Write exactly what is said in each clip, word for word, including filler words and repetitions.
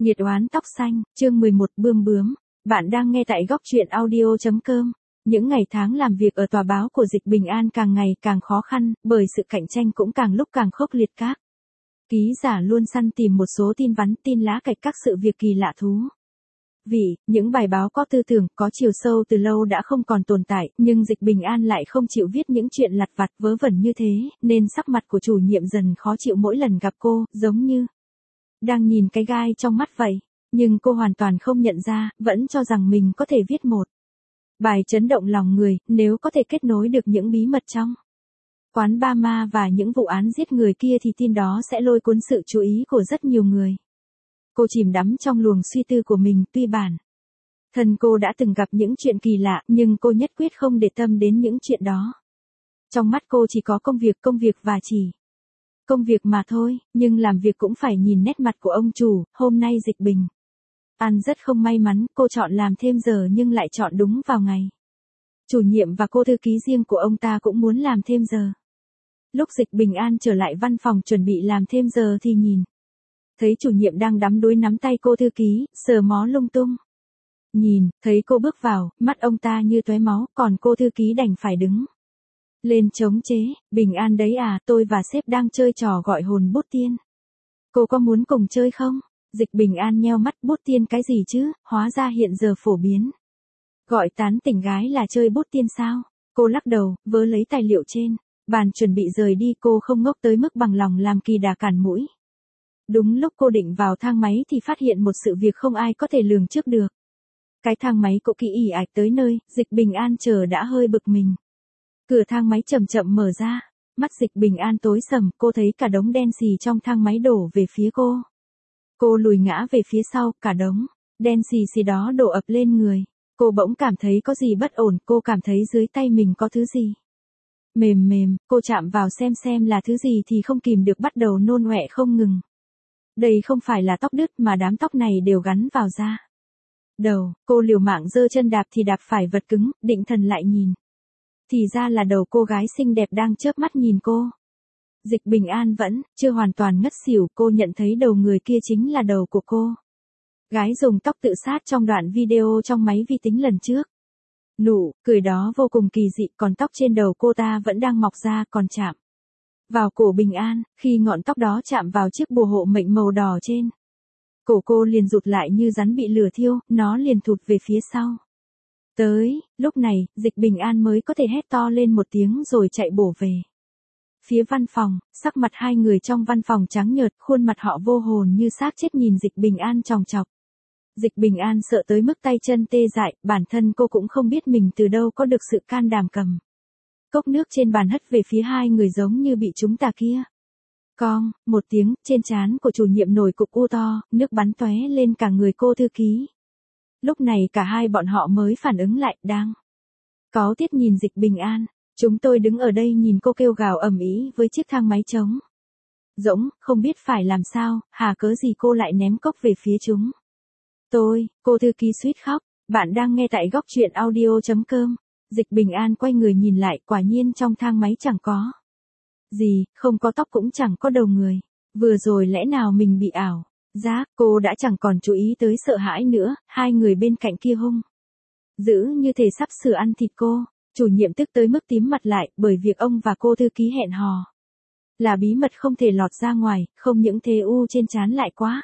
Nhiệt oán tóc xanh, chương mười một bươm bướm. Bạn đang nghe tại góc truyện audio chấm com. Những ngày tháng làm việc ở tòa báo của Dịch Bình An càng ngày càng khó khăn, bởi sự cạnh tranh cũng càng lúc càng khốc liệt các. Ký giả luôn săn tìm một số tin vắn, tin lá cạch các sự việc kỳ lạ thú. Vì, những bài báo có tư tưởng, có chiều sâu từ lâu đã không còn tồn tại, nhưng Dịch Bình An lại không chịu viết những chuyện lặt vặt vớ vẩn như thế, nên sắc mặt của chủ nhiệm dần khó chịu mỗi lần gặp cô, giống như đang nhìn cái gai trong mắt vậy. Nhưng cô hoàn toàn không nhận ra, vẫn cho rằng mình có thể viết một bài chấn động lòng người, nếu có thể kết nối được những bí mật trong quán ba ma và những vụ án giết người kia thì tin đó sẽ lôi cuốn sự chú ý của rất nhiều người. Cô chìm đắm trong luồng suy tư của mình, tuy bản thân cô đã từng gặp những chuyện kỳ lạ, nhưng cô nhất quyết không để tâm đến những chuyện đó. Trong mắt cô chỉ có công việc, công việc và chỉ công việc mà thôi, nhưng làm việc cũng phải nhìn nét mặt của ông chủ. Hôm nay Dịch Bình An rất không may mắn, cô chọn làm thêm giờ nhưng lại chọn đúng vào ngày chủ nhiệm và cô thư ký riêng của ông ta cũng muốn làm thêm giờ. Lúc Dịch Bình An trở lại văn phòng chuẩn bị làm thêm giờ thì nhìn thấy chủ nhiệm đang đắm đuối nắm tay cô thư ký, sờ mó lung tung. Nhìn, thấy cô bước vào, mắt ông ta như tóe máu, còn cô thư ký đành phải đứng lên chống chế. Bình An đấy à, tôi và sếp đang chơi trò gọi hồn bút tiên. Cô có muốn cùng chơi không? Dịch Bình An nheo mắt, bút tiên cái gì chứ, hóa ra hiện giờ phổ biến gọi tán tỉnh gái là chơi bút tiên sao? Cô lắc đầu, vớ lấy tài liệu trên bàn chuẩn bị rời đi. Cô không ngốc tới mức bằng lòng làm kỳ đà cản mũi. Đúng lúc cô định vào thang máy thì phát hiện một sự việc không ai có thể lường trước được. Cái thang máy cộ kỹ ỉ ạch tới nơi, Dịch Bình An chờ đã hơi bực mình. Cửa thang máy chậm chậm mở ra, mắt Dịch Bình An tối sầm, cô thấy cả đống đen xì trong thang máy đổ về phía cô. Cô lùi ngã về phía sau, cả đống đen xì xì đó đổ ập lên người. Cô bỗng cảm thấy có gì bất ổn, cô cảm thấy dưới tay mình có thứ gì mềm mềm, cô chạm vào xem xem là thứ gì thì không kìm được bắt đầu nôn ọe không ngừng. Đây không phải là tóc đứt mà đám tóc này đều gắn vào da đầu. Cô liều mạng giơ chân đạp thì đạp phải vật cứng, định thần lại nhìn thì ra là đầu cô gái xinh đẹp đang chớp mắt nhìn cô. Dịch Bình An vẫn chưa hoàn toàn ngất xỉu, cô nhận thấy đầu người kia chính là đầu của cô gái dùng tóc tự sát trong đoạn video trong máy vi tính lần trước. Nụ cười đó vô cùng kỳ dị, còn tóc trên đầu cô ta vẫn đang mọc ra, còn chạm vào cổ Bình An. Khi ngọn tóc đó chạm vào chiếc bùa hộ mệnh màu đỏ trên cổ cô liền rụt lại như rắn bị lửa thiêu, nó liền thụt về phía sau. Tới lúc này, Dịch Bình An mới có thể hét to lên một tiếng rồi chạy bổ về phía văn phòng. Sắc mặt hai người trong văn phòng trắng nhợt, khuôn mặt họ vô hồn như xác chết nhìn Dịch Bình An chòng chọc. Dịch Bình An sợ tới mức tay chân tê dại, bản thân cô cũng không biết mình từ đâu có được sự can đảm cầm cốc nước trên bàn hất về phía hai người giống như bị chúng tà kia. Cong, một tiếng, trên trán của chủ nhiệm nổi cục u to, nước bắn tóe lên cả người cô thư ký. Lúc này cả hai bọn họ mới phản ứng lại, đang cáu tiết nhìn Dịch Bình An. Chúng tôi đứng ở đây nhìn cô kêu gào ầm ĩ với chiếc thang máy trống rỗng, không biết phải làm sao, hà cớ gì cô lại ném cốc về phía chúng tôi. Cô thư ký suýt khóc. Bạn đang nghe tại góc truyện audio chấm com. Dịch Bình An quay người nhìn lại, quả nhiên trong thang máy chẳng có gì, không có tóc cũng chẳng có đầu người. Vừa rồi lẽ nào mình bị ảo giác? Cô đã chẳng còn chú ý tới sợ hãi nữa. Hai người bên cạnh kia hung dữ như thể sắp sửa ăn thịt cô. Chủ nhiệm tức tới mức tím mặt lại, bởi việc ông và cô thư ký hẹn hò là bí mật không thể lọt ra ngoài. Không những thế u trên trán lại quá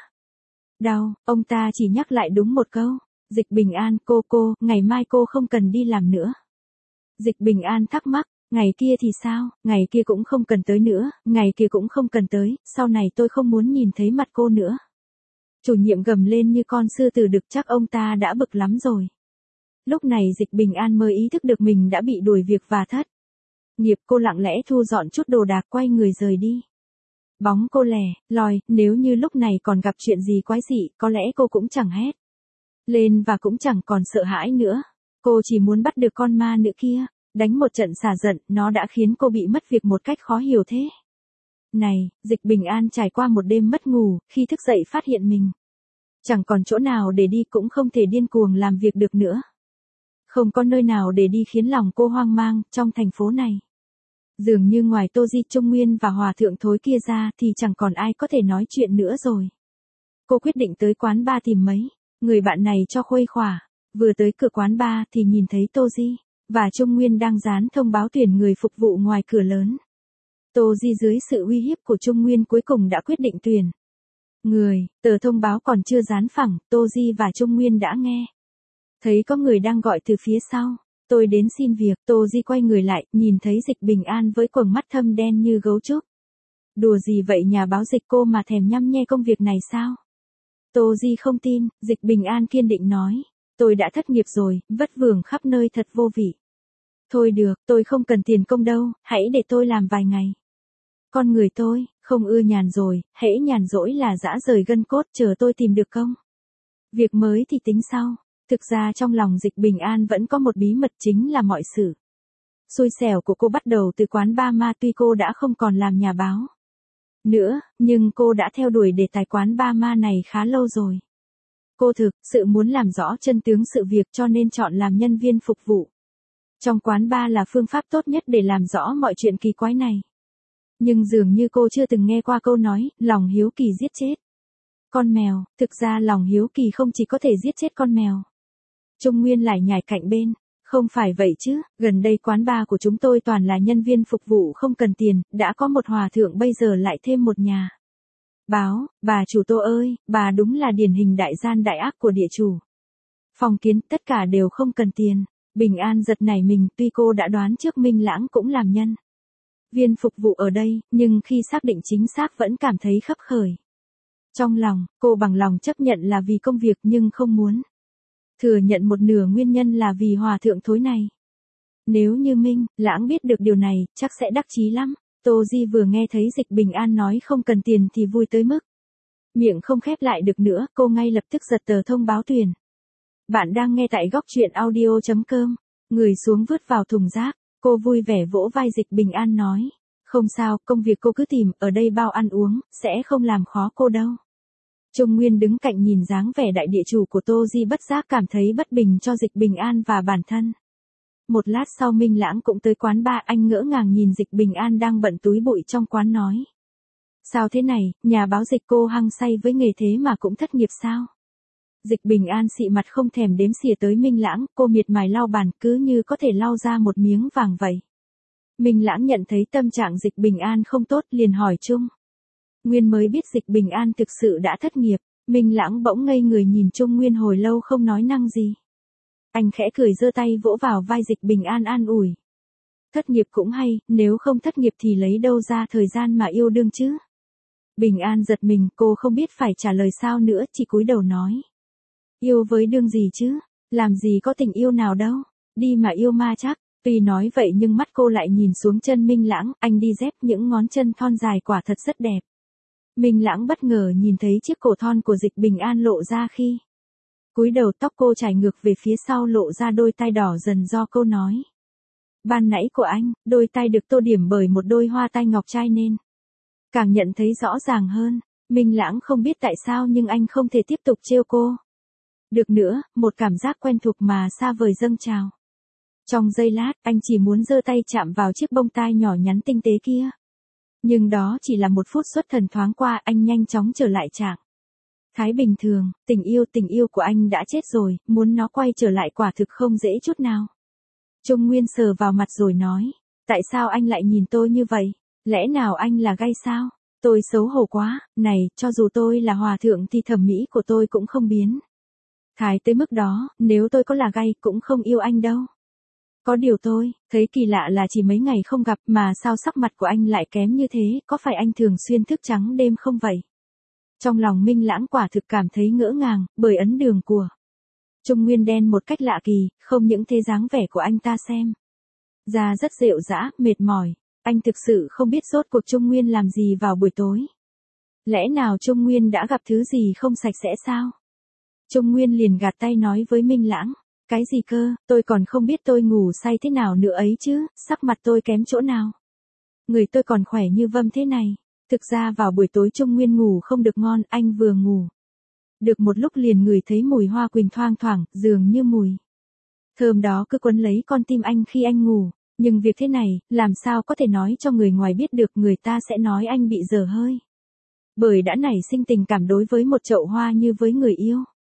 đau, ông ta chỉ nhắc lại đúng một câu. Dịch Bình An, cô cô, ngày mai cô không cần đi làm nữa. Dịch Bình An thắc mắc, ngày kia thì sao? Ngày kia cũng không cần tới nữa, ngày kia cũng không cần tới, sau này tôi không muốn nhìn thấy mặt cô nữa. Chủ nhiệm gầm lên như con sư tử đực, chắc ông ta đã bực lắm rồi. Lúc này Dịch Bình An mới ý thức được mình đã bị đuổi việc và thất nghiệp. Cô lặng lẽ thu dọn chút đồ đạc quay người rời đi. Bóng cô lẻ loi, nếu như lúc này còn gặp chuyện gì quái dị, có lẽ cô cũng chẳng hét lên và cũng chẳng còn sợ hãi nữa. Cô chỉ muốn bắt được con ma nữ kia, đánh một trận xả giận, nó đã khiến cô bị mất việc một cách khó hiểu thế này. Dịch Bình An trải qua một đêm mất ngủ, khi thức dậy phát hiện mình chẳng còn chỗ nào để đi, cũng không thể điên cuồng làm việc được nữa. Không có nơi nào để đi khiến lòng cô hoang mang. Trong thành phố này, dường như ngoài Tô Di Trung Nguyên và Hòa Thượng Thối kia ra thì chẳng còn ai có thể nói chuyện nữa rồi. cô quyết định tới quán bar tìm mấy người bạn này cho khuây khỏa. Vừa tới cửa quán bar thì nhìn thấy Tô Di và Trung Nguyên đang dán thông báo tuyển người phục vụ ngoài cửa lớn. Tô Di dưới sự uy hiếp của Trung Nguyên cuối cùng đã quyết định tuyển người, tờ thông báo còn chưa dán phẳng, Tô Di và Trung Nguyên đã nghe. Thấy có người đang gọi từ phía sau, tôi đến xin việc, Tô Di quay người lại, nhìn thấy Dịch Bình An với quầng mắt thâm đen như gấu trúc. Đùa gì vậy nhà báo Dịch, cô mà thèm nhăm nhe công việc này sao? Tô Di không tin, Dịch Bình An kiên định nói, tôi đã thất nghiệp rồi, vất vưởng khắp nơi thật vô vị. Thôi được, tôi không cần tiền công đâu, hãy để tôi làm vài ngày. Con người tôi, không ưa nhàn rồi, hễ nhàn rỗi là dã rời gân cốt, chờ tôi tìm được công việc mới thì tính sau. Thực ra trong lòng Dịch Bình An vẫn có một bí mật, chính là mọi sự xui xẻo của cô bắt đầu từ quán bar ma. Tuy cô đã không còn làm nhà báo nữa, nhưng cô đã theo đuổi đề tài quán bar ma này khá lâu rồi. Cô thực sự muốn làm rõ chân tướng sự việc cho nên chọn làm nhân viên phục vụ trong quán bar là phương pháp tốt nhất để làm rõ mọi chuyện kỳ quái này. Nhưng dường như cô chưa từng nghe qua câu nói, lòng hiếu kỳ giết chết con mèo. Thực ra lòng hiếu kỳ không chỉ có thể giết chết con mèo. Trung Nguyên lại nhảy cạnh bên. Không phải vậy chứ, gần đây quán bar của chúng tôi toàn là nhân viên phục vụ không cần tiền, đã có một hòa thượng bây giờ lại thêm một nhà báo. Bà chủ Tô ơi, bà đúng là điển hình đại gian đại ác của địa chủ Phong Kiến, tất cả đều không cần tiền. Bình An giật nảy mình, tuy cô đã đoán trước Minh Lãng cũng làm nhân viên phục vụ ở đây, nhưng khi xác định chính xác vẫn cảm thấy khấp khởi. Trong lòng, cô bằng lòng chấp nhận là vì công việc nhưng không muốn thừa nhận một nửa nguyên nhân là vì hòa thượng thối này. Nếu như Minh Lãng biết được điều này, chắc sẽ đắc chí lắm. Tô Di vừa nghe thấy Dịch Bình An nói không cần tiền thì vui tới mức miệng không khép lại được nữa, cô ngay lập tức giật tờ thông báo tuyển. Bạn đang nghe tại góc truyện audio chấm com. Người xuống vứt vào thùng rác, cô vui vẻ vỗ vai Dịch Bình An nói. Không sao, công việc cô cứ tìm, ở đây bao ăn uống, sẽ không làm khó cô đâu. Trung Nguyên đứng cạnh nhìn dáng vẻ đại địa chủ của Tô Di bất giác cảm thấy bất bình cho Dịch Bình An và bản thân. Một lát sau Minh Lãng cũng tới quán bar, anh ngỡ ngàng nhìn Dịch Bình An đang bận túi bụi trong quán nói. Sao thế này, nhà báo Dịch cô hăng say với nghề thế mà cũng thất nghiệp sao? Dịch Bình An xị mặt không thèm đếm xỉa tới Minh Lãng, cô miệt mài lau bàn cứ như có thể lau ra một miếng vàng vậy. Minh Lãng nhận thấy tâm trạng Dịch Bình An không tốt liền hỏi Trung Nguyên mới biết Dịch Bình An thực sự đã thất nghiệp. Minh Lãng bỗng ngây người nhìn Trung Nguyên hồi lâu không nói năng gì. Anh khẽ cười giơ tay vỗ vào vai Dịch Bình An an ủi. Thất nghiệp cũng hay, nếu không thất nghiệp thì lấy đâu ra thời gian mà yêu đương chứ? Bình An giật mình, cô không biết phải trả lời sao nữa, chỉ cúi đầu nói. Yêu với đương gì chứ? Làm gì có tình yêu nào đâu, đi mà yêu ma chắc. Tuy nói vậy nhưng mắt cô lại nhìn xuống chân Minh Lãng, anh đi dép những ngón chân thon dài quả thật rất đẹp. Minh Lãng bất ngờ nhìn thấy chiếc cổ thon của Dịch Bình An lộ ra khi cúi đầu, tóc cô chải ngược về phía sau lộ ra đôi tai đỏ dần do câu nói ban nãy của anh. Đôi tai được tô điểm bởi một đôi hoa tai ngọc trai nên càng nhận thấy rõ ràng hơn. Minh Lãng không biết tại sao nhưng anh không thể tiếp tục trêu cô được nữa, một cảm giác quen thuộc mà xa vời dâng trào. Trong giây lát, anh chỉ muốn giơ tay chạm vào chiếc bông tai nhỏ nhắn tinh tế kia. Nhưng đó chỉ là một phút xuất thần thoáng qua, anh nhanh chóng trở lại trạng thái bình thường. Tình yêu tình yêu của anh đã chết rồi, muốn nó quay trở lại quả thực không dễ chút nào. Trung Nguyên sờ vào mặt rồi nói, tại sao anh lại nhìn tôi như vậy? Lẽ nào anh là gay sao? Tôi xấu hổ quá, này, cho dù tôi là hòa thượng thì thẩm mỹ của tôi cũng không biến thái tới mức đó, nếu tôi có là gay cũng không yêu anh đâu. Có điều tôi thấy kỳ lạ là chỉ mấy ngày không gặp mà sao sắc mặt của anh lại kém như thế, có phải anh thường xuyên thức trắng đêm không vậy? Trong lòng Minh Lãng quả thực cảm thấy ngỡ ngàng, bởi ấn đường của Trung Nguyên đen một cách lạ kỳ, không những thế dáng vẻ của anh ta xem ra rất rệu rã, mệt mỏi. Anh thực sự không biết rốt cuộc Trung Nguyên làm gì vào buổi tối. Lẽ nào Trung Nguyên đã gặp thứ gì không sạch sẽ sao? Trung Nguyên liền gạt tay nói với Minh Lãng. Cái gì cơ, tôi còn không biết tôi ngủ say thế nào nữa ấy chứ, sắc mặt tôi kém chỗ nào. Người tôi còn khỏe như vâm thế này. Thực ra vào buổi tối Trung Nguyên ngủ không được ngon, anh vừa ngủ được một lúc liền ngửi thấy mùi hoa quỳnh thoang thoảng, dường như mùi thơm đó cứ quấn lấy con tim anh khi anh ngủ. Nhưng việc thế này, làm sao có thể nói cho người ngoài biết được, người ta sẽ nói anh bị dở hơi. Bởi đã nảy sinh tình cảm đối với một chậu hoa như với người yêu.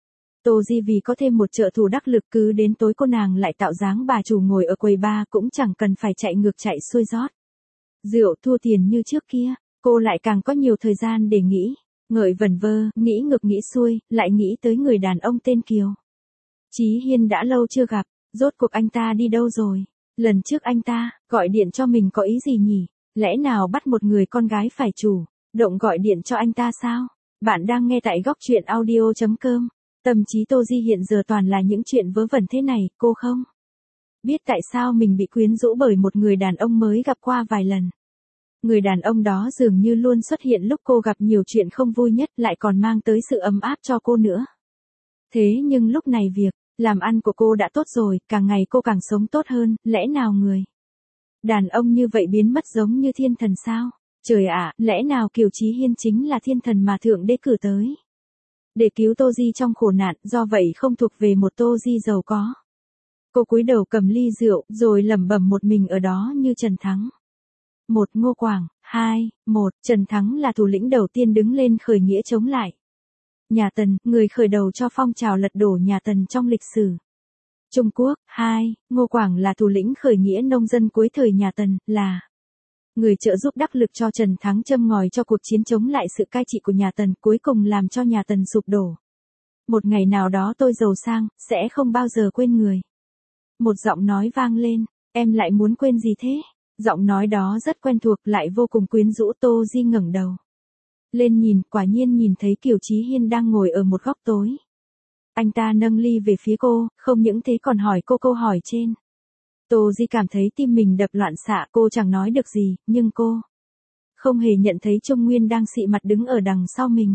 Tô Di vì có thêm một trợ thủ đắc lực cứ đến tối cô nàng lại tạo dáng bà chủ ngồi ở quầy bar cũng chẳng cần phải chạy ngược chạy xuôi rót rượu thua tiền như trước kia, cô lại càng có nhiều thời gian để nghĩ, ngợi vẩn vơ, nghĩ ngược nghĩ xuôi, lại nghĩ tới người đàn ông tên Kiều. Chí Hiên đã lâu chưa gặp, rốt cuộc anh ta đi đâu rồi? Lần trước anh ta gọi điện cho mình có ý gì nhỉ? Lẽ nào bắt một người con gái phải chủ động gọi điện cho anh ta sao? Bạn đang nghe tại góc truyện audio chấm com. Tâm trí Tô Di hiện giờ toàn là những chuyện vớ vẩn thế này, cô không biết tại sao mình bị quyến rũ bởi một người đàn ông mới gặp qua vài lần. Người đàn ông đó dường như luôn xuất hiện lúc cô gặp nhiều chuyện không vui nhất, lại còn mang tới sự ấm áp cho cô nữa. Thế nhưng lúc này việc làm ăn của cô đã tốt rồi, càng ngày cô càng sống tốt hơn, lẽ nào người đàn ông như vậy biến mất giống như thiên thần sao? Trời ạ, lẽ nào Kiều Chí Hiên chính là thiên thần mà Thượng Đế cử tới để cứu Tô Di trong khổ nạn, do vậy không thuộc về một Tô Di giàu có. Cô cúi đầu cầm ly rượu, rồi lẩm bẩm một mình ở đó như Trần Thắng. Một Ngô Quảng, hai, một Trần Thắng là thủ lĩnh đầu tiên đứng lên khởi nghĩa chống lại nhà Tần, người khởi đầu cho phong trào lật đổ nhà Tần trong lịch sử Trung Quốc. Hai, Ngô Quảng là thủ lĩnh khởi nghĩa nông dân cuối thời nhà Tần, là người trợ giúp đắc lực cho Trần Thắng châm ngòi cho cuộc chiến chống lại sự cai trị của nhà Tần, cuối cùng làm cho nhà Tần sụp đổ. Một ngày nào đó tôi giàu sang, sẽ không bao giờ quên người. Một giọng nói vang lên, em lại muốn quên gì thế? Giọng nói đó rất quen thuộc, lại vô cùng quyến rũ. Tô Di ngẩng đầu lên nhìn, quả nhiên nhìn thấy Kiều Chí Hiên đang ngồi ở một góc tối. Anh ta nâng ly về phía cô, không những thế còn hỏi cô câu hỏi trên. Tô Di cảm thấy tim mình đập loạn xạ, cô chẳng nói được gì, nhưng cô không hề nhận thấy Trung Nguyên đang xị mặt đứng ở đằng sau mình.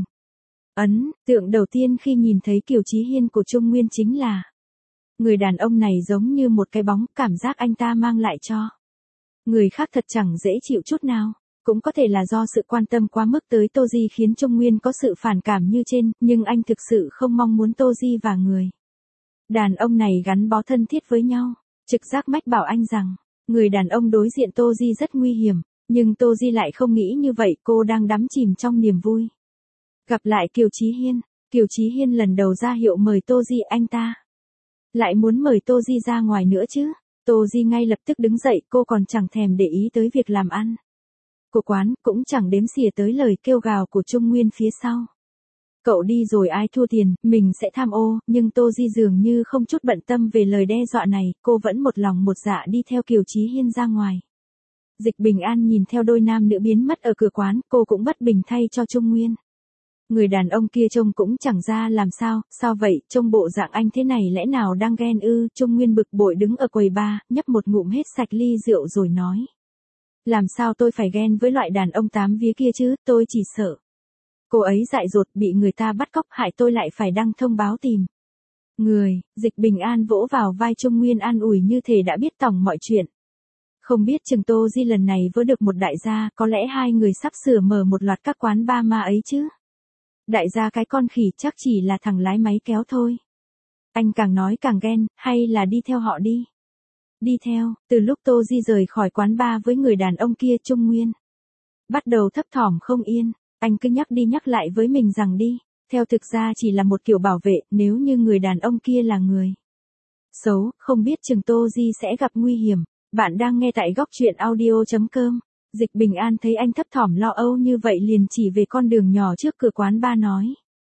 Ấn tượng đầu tiên khi nhìn thấy Kiều Chí Hiên của Trung Nguyên chính là người đàn ông này giống như một cái bóng, cảm giác anh ta mang lại cho người khác thật chẳng dễ chịu chút nào. Cũng có thể là do sự quan tâm quá mức tới Tô Di khiến Trung Nguyên có sự phản cảm như trên, nhưng anh thực sự không mong muốn Tô Di và người đàn ông này gắn bó thân thiết với nhau. Trực giác mách bảo anh rằng, người đàn ông đối diện Tô Di rất nguy hiểm, nhưng Tô Di lại không nghĩ như vậy, cô đang đắm chìm trong niềm vui. Gặp lại Kiều Chí Hiên, Kiều Chí Hiên lần đầu ra hiệu mời Tô Di, anh ta lại muốn mời Tô Di ra ngoài nữa chứ. Tô Di ngay lập tức đứng dậy, cô còn chẳng thèm để ý tới việc làm ăn của quán, cũng chẳng đếm xỉa tới lời kêu gào của Trung Nguyên phía sau. Cậu đi rồi ai thua tiền, mình sẽ tham ô, nhưng Tô Di dường như không chút bận tâm về lời đe dọa này, cô vẫn một lòng một dạ đi theo Kiều Chí Hiên ra ngoài. Dịch Bình An nhìn theo đôi nam nữ biến mất ở cửa quán, cô cũng bất bình thay cho Trung Nguyên. Người đàn ông kia trông cũng chẳng ra làm sao, sao vậy, trông bộ dạng anh thế này lẽ nào đang ghen ư? Trung Nguyên bực bội đứng ở quầy bar, nhấp một ngụm hết sạch ly rượu rồi nói. Làm sao tôi phải ghen với loại đàn ông tám vía kia chứ, tôi chỉ sợ cô ấy dại dột bị người ta bắt cóc hại tôi lại phải đăng thông báo tìm người. Dịch Bình An vỗ vào vai Trung Nguyên an ủi như thể đã biết tỏng mọi chuyện. Không biết chừng Tô Di lần này vỡ được một đại gia, có lẽ hai người sắp sửa mở một loạt các quán bar ma ấy chứ. Đại gia cái con khỉ chắc chỉ là thằng lái máy kéo thôi. Anh càng nói càng ghen, hay là đi theo họ đi. Đi theo, từ lúc Tô Di rời khỏi quán bar với người đàn ông kia, Trung Nguyên bắt đầu thấp thỏm không yên. Anh cứ nhắc đi nhắc lại với mình rằng đi theo thực ra chỉ là một kiểu bảo vệ, nếu như người đàn ông kia là người xấu, không biết chừng Tô Di sẽ gặp nguy hiểm. Bạn đang nghe tại góc truyện audio chấm com. Dịch Bình An thấy anh thấp thỏm lo âu như vậy liền chỉ về con đường nhỏ trước cửa quán bar nói.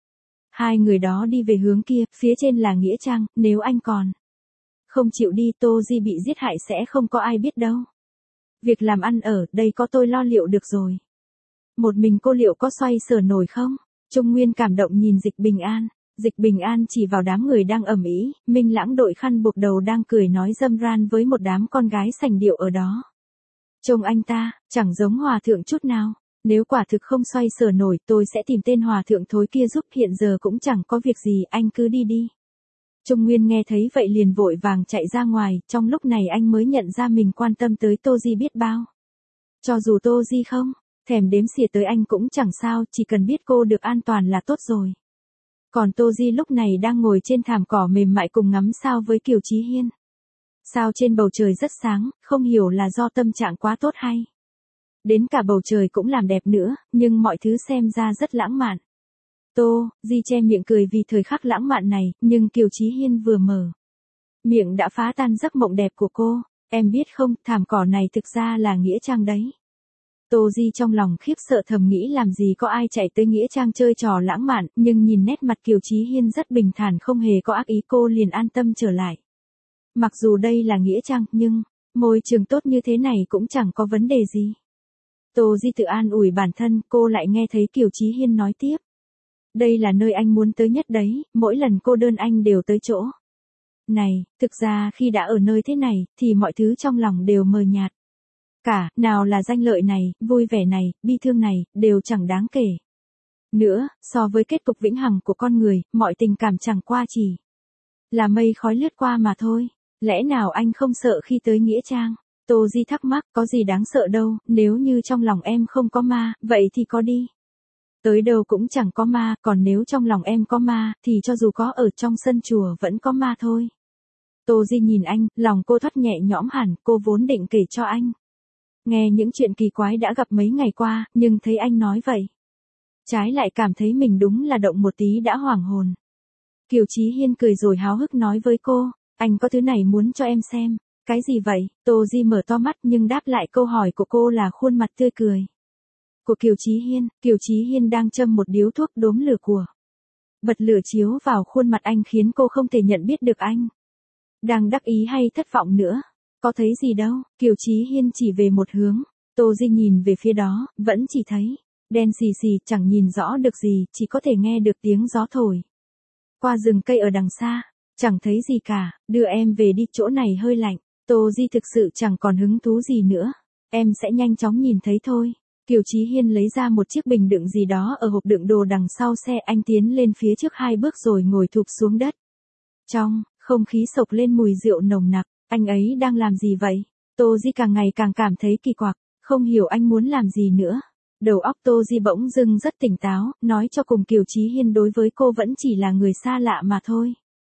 Hai người đó đi về hướng kia, phía trên là nghĩa trang, nếu anh còn không chịu đi, Tô Di bị giết hại sẽ không có ai biết đâu. Việc làm ăn ở đây có tôi lo liệu được rồi. Một mình cô liệu có xoay sở nổi không? Trung Nguyên cảm động nhìn Dịch Bình An. Dịch Bình An chỉ vào đám người đang ầm ĩ, Minh Lãng đội khăn buộc đầu đang cười nói râm ran với một đám con gái sành điệu ở đó. Trông anh ta, chẳng giống hòa thượng chút nào. Nếu quả thực không xoay sở nổi, tôi sẽ tìm tên hòa thượng thối kia giúp, hiện giờ cũng chẳng có việc gì, anh cứ đi đi. Trung Nguyên nghe thấy vậy liền vội vàng chạy ra ngoài, trong lúc này anh mới nhận ra mình quan tâm tới Tô Di biết bao. Cho dù Tô Di không thèm đếm xỉa tới anh cũng chẳng sao, chỉ cần biết cô được an toàn là tốt rồi. Còn Tô Di lúc này đang ngồi trên thảm cỏ mềm mại cùng ngắm sao với Kiều Chí Hiên. Sao trên bầu trời rất sáng, không hiểu là do tâm trạng quá tốt hay Đến cả bầu trời cũng làm đẹp nữa, nhưng mọi thứ xem ra rất lãng mạn. Tô Di che miệng cười vì thời khắc lãng mạn này, nhưng Kiều Chí Hiên vừa mở miệng đã phá tan giấc mộng đẹp của cô. Em biết không, thảm cỏ này thực ra là nghĩa trang đấy. Tô Di trong lòng khiếp sợ thầm nghĩ làm gì có ai chạy tới nghĩa trang chơi trò lãng mạn, nhưng nhìn nét mặt Kiều Chí Hiên rất bình thản không hề có ác ý, cô liền an tâm trở lại. Mặc dù đây là nghĩa trang, nhưng môi trường tốt như thế này cũng chẳng có vấn đề gì. Tô Di tự an ủi bản thân, cô lại nghe thấy Kiều Chí Hiên nói tiếp. Đây là nơi anh muốn tới nhất đấy, mỗi lần cô đơn anh đều tới chỗ này, thực ra khi đã ở nơi thế này, thì mọi thứ trong lòng đều mờ nhạt. Cả, nào là danh lợi này, vui vẻ này, bi thương này, đều chẳng đáng kể. Nữa, so với kết cục vĩnh hằng của con người, mọi tình cảm chẳng qua chỉ là mây khói lướt qua mà thôi. Lẽ nào anh không sợ khi tới nghĩa trang? Tô Di thắc mắc, có gì đáng sợ đâu, nếu như trong lòng em không có ma, vậy thì có đi. Tới đâu cũng chẳng có ma, còn nếu trong lòng em có ma, thì cho dù có ở trong sân chùa vẫn có ma thôi. Tô Di nhìn anh, lòng cô thoát nhẹ nhõm hẳn, cô vốn định kể cho anh nghe những chuyện kỳ quái đã gặp mấy ngày qua, nhưng thấy anh nói vậy, trái lại cảm thấy mình đúng là động một tí đã hoảng hồn. Kiều Chí Hiên cười rồi háo hức nói với cô, anh có thứ này muốn cho em xem. Cái gì vậy? Tô Di mở to mắt nhưng đáp lại câu hỏi của cô là khuôn mặt tươi cười của Kiều Chí Hiên. Kiều Chí Hiên đang châm một điếu thuốc đốm lửa của bật lửa chiếu vào khuôn mặt anh khiến cô không thể nhận biết được anh đang đắc ý hay thất vọng nữa. Có thấy gì đâu, Kiều Chí Hiên chỉ về một hướng. Tô Di nhìn về phía đó, vẫn chỉ thấy đen xì xì, chẳng nhìn rõ được gì, chỉ có thể nghe được tiếng gió thổi qua rừng cây ở đằng xa. Chẳng thấy gì cả, đưa em về đi, chỗ này hơi lạnh. Tô Di thực sự chẳng còn hứng thú gì nữa. Em sẽ nhanh chóng nhìn thấy thôi. Kiều Chí Hiên lấy ra một chiếc bình đựng gì đó ở hộp đựng đồ đằng sau xe, anh tiến lên phía trước hai bước rồi ngồi thụp xuống đất. Trong không khí sộc lên mùi rượu nồng nặc. Anh ấy đang làm gì vậy? Tô Di càng ngày càng cảm thấy kỳ quặc, không hiểu anh muốn làm gì nữa. Đầu óc Tô Di bỗng dưng rất tỉnh táo, nói cho cùng Kiều Chí Hiên đối với cô vẫn chỉ là người xa lạ mà thôi.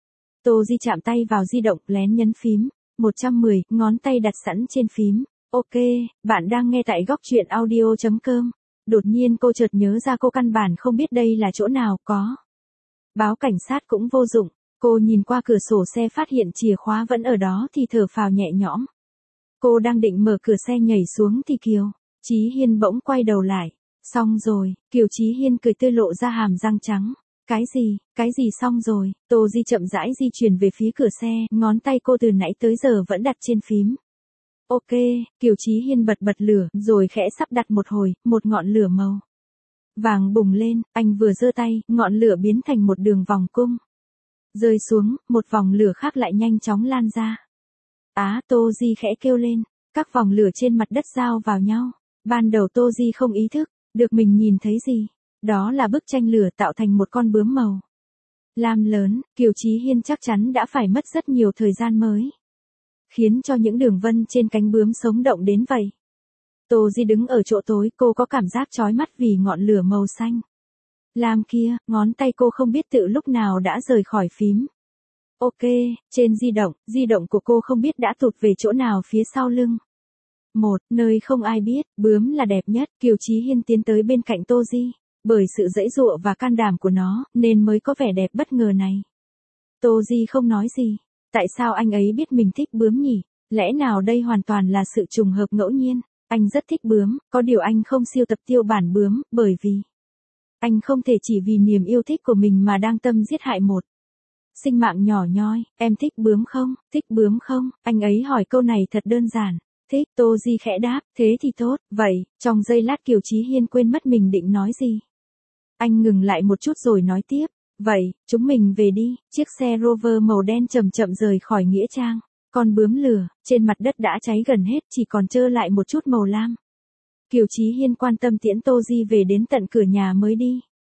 Tô Di chạm tay vào di động, lén nhấn phím một trăm mười, ngón tay đặt sẵn trên phím. Ok, bạn đang nghe tại góc truyện audio chấm com. Đột nhiên cô chợt nhớ ra cô căn bản không biết đây là chỗ nào, có báo cảnh sát cũng vô dụng. Cô nhìn qua cửa sổ xe phát hiện chìa khóa vẫn ở đó thì thở phào nhẹ nhõm. Cô đang định mở cửa xe nhảy xuống thì Kiều Chí Hiên bỗng quay đầu lại. Xong rồi, Kiều Chí Hiên cười tươi lộ ra hàm răng trắng. Cái gì, cái gì xong rồi? Tô Di chậm rãi di chuyển về phía cửa xe, ngón tay cô từ nãy tới giờ vẫn đặt trên phím. Ok, Kiều Chí Hiên bật bật lửa, rồi khẽ sắp đặt một hồi, một ngọn lửa màu vàng bùng lên, anh vừa giơ tay, ngọn lửa biến thành một đường vòng cung. Rơi xuống, một vòng lửa khác lại nhanh chóng lan ra. Á, Tô Di khẽ kêu lên, các vòng lửa trên mặt đất giao vào nhau. Ban đầu Tô Di không ý thức được mình nhìn thấy gì. Đó là bức tranh lửa tạo thành một con bướm màu lam lớn. Kiều Chí Hiên chắc chắn đã phải mất rất nhiều thời gian mới khiến cho những đường vân trên cánh bướm sống động đến vậy. Tô Di đứng ở chỗ tối, cô có cảm giác chói mắt vì ngọn lửa màu xanh lam kia, ngón tay cô không biết tự lúc nào đã rời khỏi phím. Ok, trên di động, di động của cô không biết đã tụt về chỗ nào phía sau lưng. Một, nơi không ai biết, bướm là đẹp nhất. Kiều Chí Hiên tiến tới bên cạnh Tô Di. Bởi sự giãy giụa và can đảm của nó, nên mới có vẻ đẹp bất ngờ này. Tô Di không nói gì. Tại sao anh ấy biết mình thích bướm nhỉ? Lẽ nào đây hoàn toàn là sự trùng hợp ngẫu nhiên? Anh rất thích bướm, có điều anh không siêu tập tiêu bản bướm, bởi vì anh không thể chỉ vì niềm yêu thích của mình mà đang tâm giết hại một sinh mạng nhỏ nhoi. Em thích bướm không? Thích bướm không? Anh ấy hỏi câu này thật đơn giản. Thích, Tô Di khẽ đáp, thế thì tốt. Vậy, trong giây lát Kiều Chí Hiên quên mất mình định nói gì. Anh ngừng lại một chút rồi nói tiếp. Vậy, chúng mình về đi. Chiếc xe Rover màu đen chậm chậm rời khỏi nghĩa trang. Con bướm lửa, trên mặt đất đã cháy gần hết, chỉ còn trơ lại một chút màu lam. Kiều Chí Hiên quan tâm tiễn Tô Di về đến tận cửa nhà mới đi.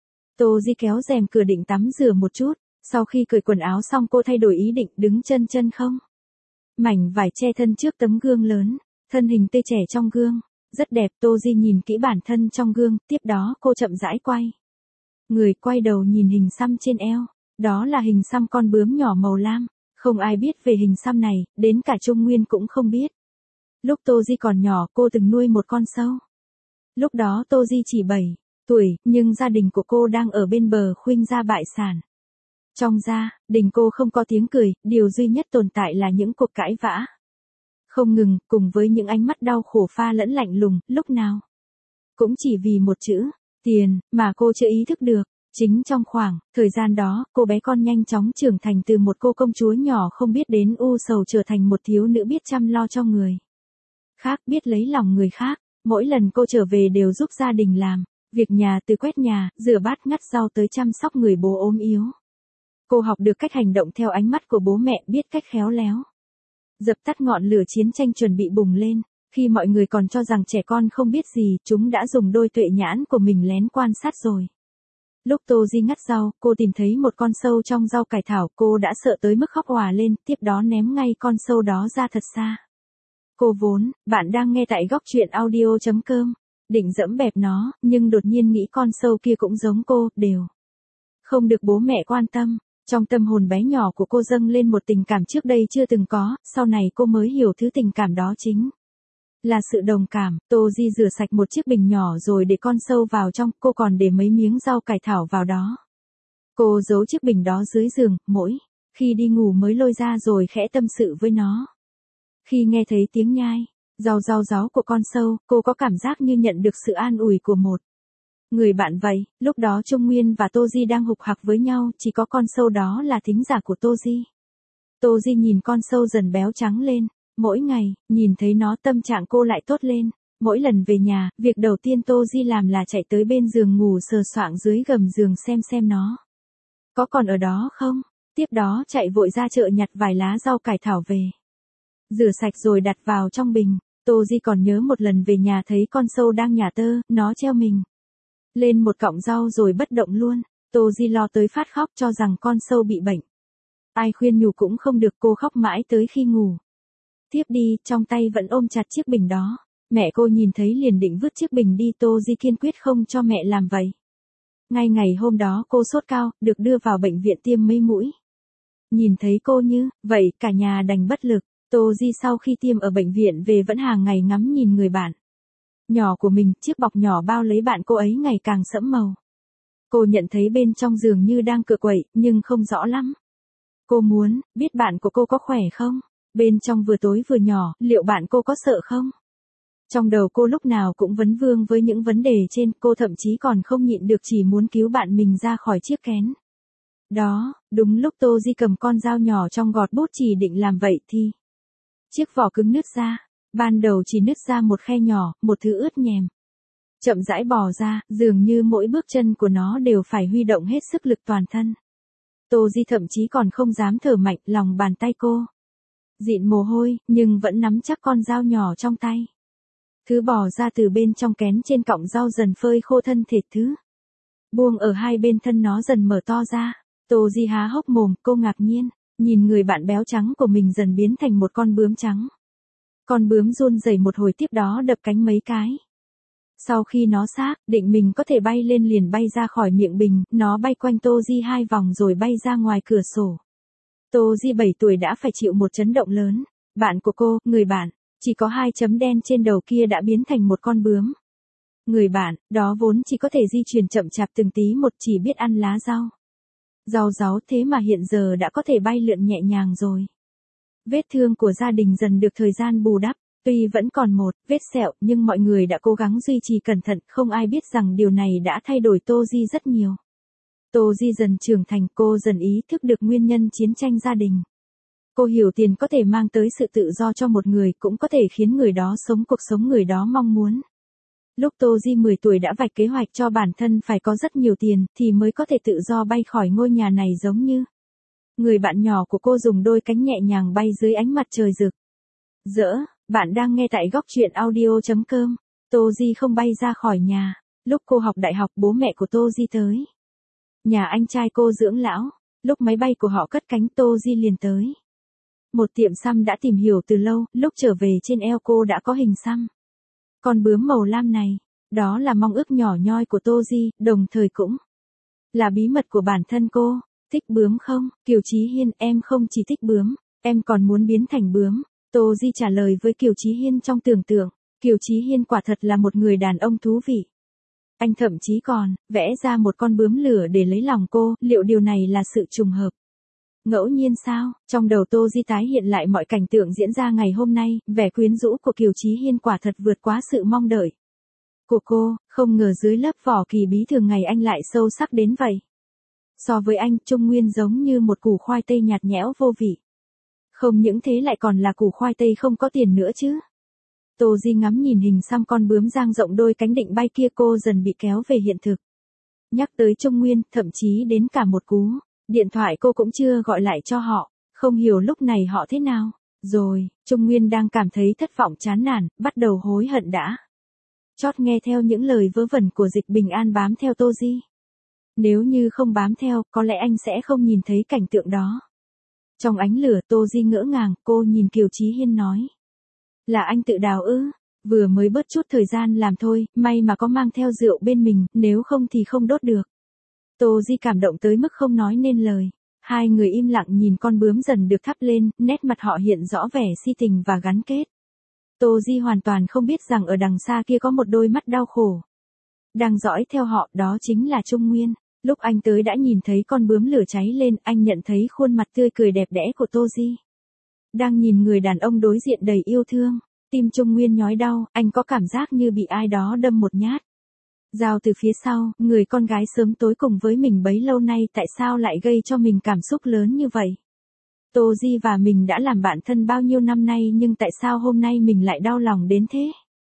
Tô Di kéo rèm cửa định tắm rửa một chút. Sau khi cởi quần áo xong cô thay đổi ý định, đứng chân chân không mảnh vải che thân trước tấm gương lớn. Thân hình tươi trẻ trong gương rất đẹp. Tô Di nhìn kỹ bản thân trong gương, tiếp đó cô chậm rãi quay người, quay đầu nhìn hình xăm trên eo. Đó là hình xăm con bướm nhỏ màu lam. Không ai biết về hình xăm này, đến cả Trung Nguyên cũng không biết. Lúc Tô Di còn nhỏ cô từng nuôi một con sâu. Lúc đó Tô Di chỉ bảy tuổi, nhưng gia đình của cô đang ở bên bờ khuynh gia bại sản. Trong gia đình cô không có tiếng cười, điều duy nhất tồn tại là những cuộc cãi vã không ngừng, cùng với những ánh mắt đau khổ pha lẫn lạnh lùng, lúc nào cũng chỉ vì một chữ, tiền, mà cô chưa ý thức được. Chính trong khoảng thời gian đó, cô bé con nhanh chóng trưởng thành từ một cô công chúa nhỏ không biết đến u sầu trở thành một thiếu nữ biết chăm lo cho người khác, biết lấy lòng người khác. Mỗi lần cô trở về đều giúp gia đình làm việc nhà, từ quét nhà, rửa bát, ngắt rau tới chăm sóc người bố ốm yếu. Cô học được cách hành động theo ánh mắt của bố mẹ, biết cách khéo léo dập tắt ngọn lửa chiến tranh chuẩn bị bùng lên. Khi mọi người còn cho rằng trẻ con không biết gì, chúng đã dùng đôi tuệ nhãn của mình lén quan sát rồi. Lúc Tô Di ngắt rau, cô tìm thấy một con sâu trong rau cải thảo, cô đã sợ tới mức khóc òa lên, tiếp đó ném ngay con sâu đó ra thật xa. Cô vốn, bạn đang nghe tại góc truyện audio chấm com, định dẫm bẹp nó, nhưng đột nhiên nghĩ con sâu kia cũng giống cô, đều không được bố mẹ quan tâm. Trong tâm hồn bé nhỏ của cô dâng lên một tình cảm trước đây chưa từng có, sau này cô mới hiểu thứ tình cảm đó chính là sự đồng cảm. Tô Di rửa sạch một chiếc bình nhỏ rồi để con sâu vào trong, cô còn để mấy miếng rau cải thảo vào đó. Cô giấu chiếc bình đó dưới giường, mỗi khi đi ngủ mới lôi ra rồi khẽ tâm sự với nó. Khi nghe thấy tiếng nhai, rau rau ráu của con sâu, cô có cảm giác như nhận được sự an ủi của một người bạn vậy. Lúc đó Trung Nguyên và Tô Di đang hục hặc với nhau, chỉ có con sâu đó là thính giả của Tô Di. Tô Di nhìn con sâu dần béo trắng lên. Mỗi ngày, nhìn thấy nó tâm trạng cô lại tốt lên. Mỗi lần về nhà, việc đầu tiên Tô Di làm là chạy tới bên giường ngủ sờ soạng dưới gầm giường xem xem nó có còn ở đó không. Tiếp đó chạy vội ra chợ nhặt vài lá rau cải thảo về. Rửa sạch rồi đặt vào trong bình. Tô Di còn nhớ một lần về nhà thấy con sâu đang nhả tơ, nó treo mình lên một cọng rau rồi bất động luôn. Tô Di lo tới phát khóc cho rằng con sâu bị bệnh. Ai khuyên nhủ cũng không được, cô khóc mãi tới khi ngủ tiếp đi, trong tay vẫn ôm chặt chiếc bình đó. Mẹ cô nhìn thấy liền định vứt chiếc bình đi, Tô Di kiên quyết không cho mẹ làm vậy. Ngay ngày hôm đó cô sốt cao, được đưa vào bệnh viện tiêm mấy mũi. Nhìn thấy cô như vậy, cả nhà đành bất lực. Tô Di sau khi tiêm ở bệnh viện về vẫn hàng ngày ngắm nhìn người bạn nhỏ của mình, chiếc bọc nhỏ bao lấy bạn cô ấy ngày càng sẫm màu. Cô nhận thấy bên trong giường như đang cựa quậy, nhưng không rõ lắm. Cô muốn biết bạn của cô có khỏe không? Bên trong vừa tối vừa nhỏ, liệu bạn cô có sợ không? Trong đầu cô lúc nào cũng vấn vương với những vấn đề trên, cô thậm chí còn không nhịn được chỉ muốn cứu bạn mình ra khỏi chiếc kén đó. Đúng lúc Tô Di cầm con dao nhỏ trong gọt bút chỉ định làm vậy thì chiếc vỏ cứng nứt ra. Ban đầu chỉ nứt ra một khe nhỏ, một thứ ướt nhèm chậm rãi bò ra, dường như mỗi bước chân của nó đều phải huy động hết sức lực toàn thân. Tô Di thậm chí còn không dám thở mạnh, lòng bàn tay cô dịn mồ hôi, nhưng vẫn nắm chắc con dao nhỏ trong tay. Thứ bò ra từ bên trong kén trên cọng rau dần phơi khô thân thịt, thứ buông ở hai bên thân nó dần mở to ra. Tô Di há hốc mồm, cô ngạc nhiên nhìn người bạn béo trắng của mình dần biến thành một con bướm trắng. Con bướm run rẩy một hồi, tiếp đó đập cánh mấy cái. Sau khi nó xác định mình có thể bay lên liền bay ra khỏi miệng bình, nó bay quanh Tô Di hai vòng rồi bay ra ngoài cửa sổ. Tô Di bảy tuổi đã phải chịu một chấn động lớn. Bạn của cô, người bạn, chỉ có hai chấm đen trên đầu kia đã biến thành một con bướm. Người bạn, đó vốn chỉ có thể di chuyển chậm chạp từng tí một, chỉ biết ăn lá rau rau ráu, thế mà hiện giờ đã có thể bay lượn nhẹ nhàng rồi. Vết thương của gia đình dần được thời gian bù đắp. Tuy vẫn còn một vết sẹo, nhưng mọi người đã cố gắng duy trì cẩn thận, không ai biết rằng điều này đã thay đổi Tô Di rất nhiều. Tô Di dần trưởng thành, cô dần ý thức được nguyên nhân chiến tranh gia đình. Cô hiểu tiền có thể mang tới sự tự do cho một người, cũng có thể khiến người đó sống cuộc sống người đó mong muốn. Lúc Tô Di mười tuổi đã vạch kế hoạch cho bản thân phải có rất nhiều tiền, thì mới có thể tự do bay khỏi ngôi nhà này, giống như người bạn nhỏ của cô dùng đôi cánh nhẹ nhàng bay dưới ánh mặt trời rực rỡ. Bạn đang nghe tại góc truyện audio chấm com. Tô Di không bay ra khỏi nhà. Lúc cô học đại học, bố mẹ của Tô Di tới nhà anh trai cô dưỡng lão. Lúc máy bay của họ cất cánh, Tô Di liền tới một tiệm xăm đã tìm hiểu từ lâu. Lúc trở về, trên eo cô đã có hình xăm con bướm màu lam này. Đó là mong ước nhỏ nhoi của Tô Di, đồng thời cũng là bí mật của bản thân cô. Thích bướm không, Kiều Chí Hiên? Em không chỉ thích bướm, em còn muốn biến thành bướm. Tô Di trả lời với Kiều Chí Hiên trong tưởng tượng. Kiều Chí Hiên quả thật là một người đàn ông thú vị. Anh thậm chí còn vẽ ra một con bướm lửa để lấy lòng cô, liệu điều này là sự trùng hợp? Ngẫu nhiên sao? Trong đầu Tô Di tái hiện lại mọi cảnh tượng diễn ra ngày hôm nay, vẻ quyến rũ của Kiều Chí Hiên quả thật vượt quá sự mong đợi của cô, không ngờ dưới lớp vỏ kỳ bí thường ngày anh lại sâu sắc đến vậy. So với anh, Trung Nguyên giống như một củ khoai tây nhạt nhẽo vô vị. Không những thế lại còn là củ khoai tây không có tiền nữa chứ. Tô Di ngắm nhìn hình xăm con bướm dang rộng đôi cánh định bay kia, cô dần bị kéo về hiện thực. Nhắc tới Trung Nguyên, thậm chí đến cả một cú điện thoại cô cũng chưa gọi lại cho họ, không hiểu lúc này họ thế nào. Rồi, Trung Nguyên đang cảm thấy thất vọng chán nản, bắt đầu hối hận đã chót nghe theo những lời vớ vẩn của Dịch Bình An bám theo Tô Di. Nếu như không bám theo, có lẽ anh sẽ không nhìn thấy cảnh tượng đó. Trong ánh lửa, Tô Di ngỡ ngàng, cô nhìn Kiều Chí Hiên nói. Là anh tự đào ư? Vừa mới bớt chút thời gian làm thôi, may mà có mang theo rượu bên mình, nếu không thì không đốt được. Tô Di cảm động tới mức không nói nên lời. Hai người im lặng nhìn con bướm dần được thắp lên, nét mặt họ hiện rõ vẻ si tình và gắn kết. Tô Di hoàn toàn không biết rằng ở đằng xa kia có một đôi mắt đau khổ đang dõi theo họ, đó chính là Trung Nguyên. Lúc anh tới đã nhìn thấy con bướm lửa cháy lên, anh nhận thấy khuôn mặt tươi cười đẹp đẽ của Tô Di. Đang nhìn người đàn ông đối diện đầy yêu thương, tim Trung Nguyên nhói đau, anh có cảm giác như bị ai đó đâm một nhát dao từ phía sau. Người con gái sớm tối cùng với mình bấy lâu nay tại sao lại gây cho mình cảm xúc lớn như vậy? Tô Di và mình đã làm bạn thân bao nhiêu năm nay, nhưng tại sao hôm nay mình lại đau lòng đến thế?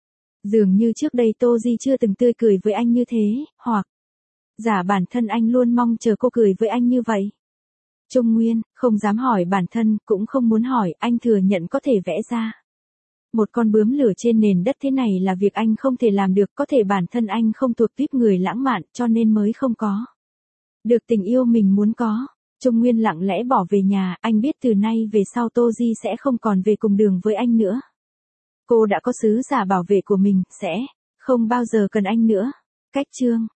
Dường như trước đây Tô Di chưa từng tươi cười với anh như thế, hoặc giả bản thân anh luôn mong chờ cô cười với anh như vậy. Trung Nguyên không dám hỏi bản thân, cũng không muốn hỏi, anh thừa nhận có thể vẽ ra một con bướm lửa trên nền đất thế này là việc anh không thể làm được, có thể bản thân anh không thuộc tuýp người lãng mạn, cho nên mới không có được tình yêu mình muốn có. Trung Nguyên lặng lẽ bỏ về nhà, anh biết từ nay về sau Tô Di sẽ không còn về cùng đường với anh nữa. Cô đã có sứ giả bảo vệ của mình, sẽ không bao giờ cần anh nữa. Cách chương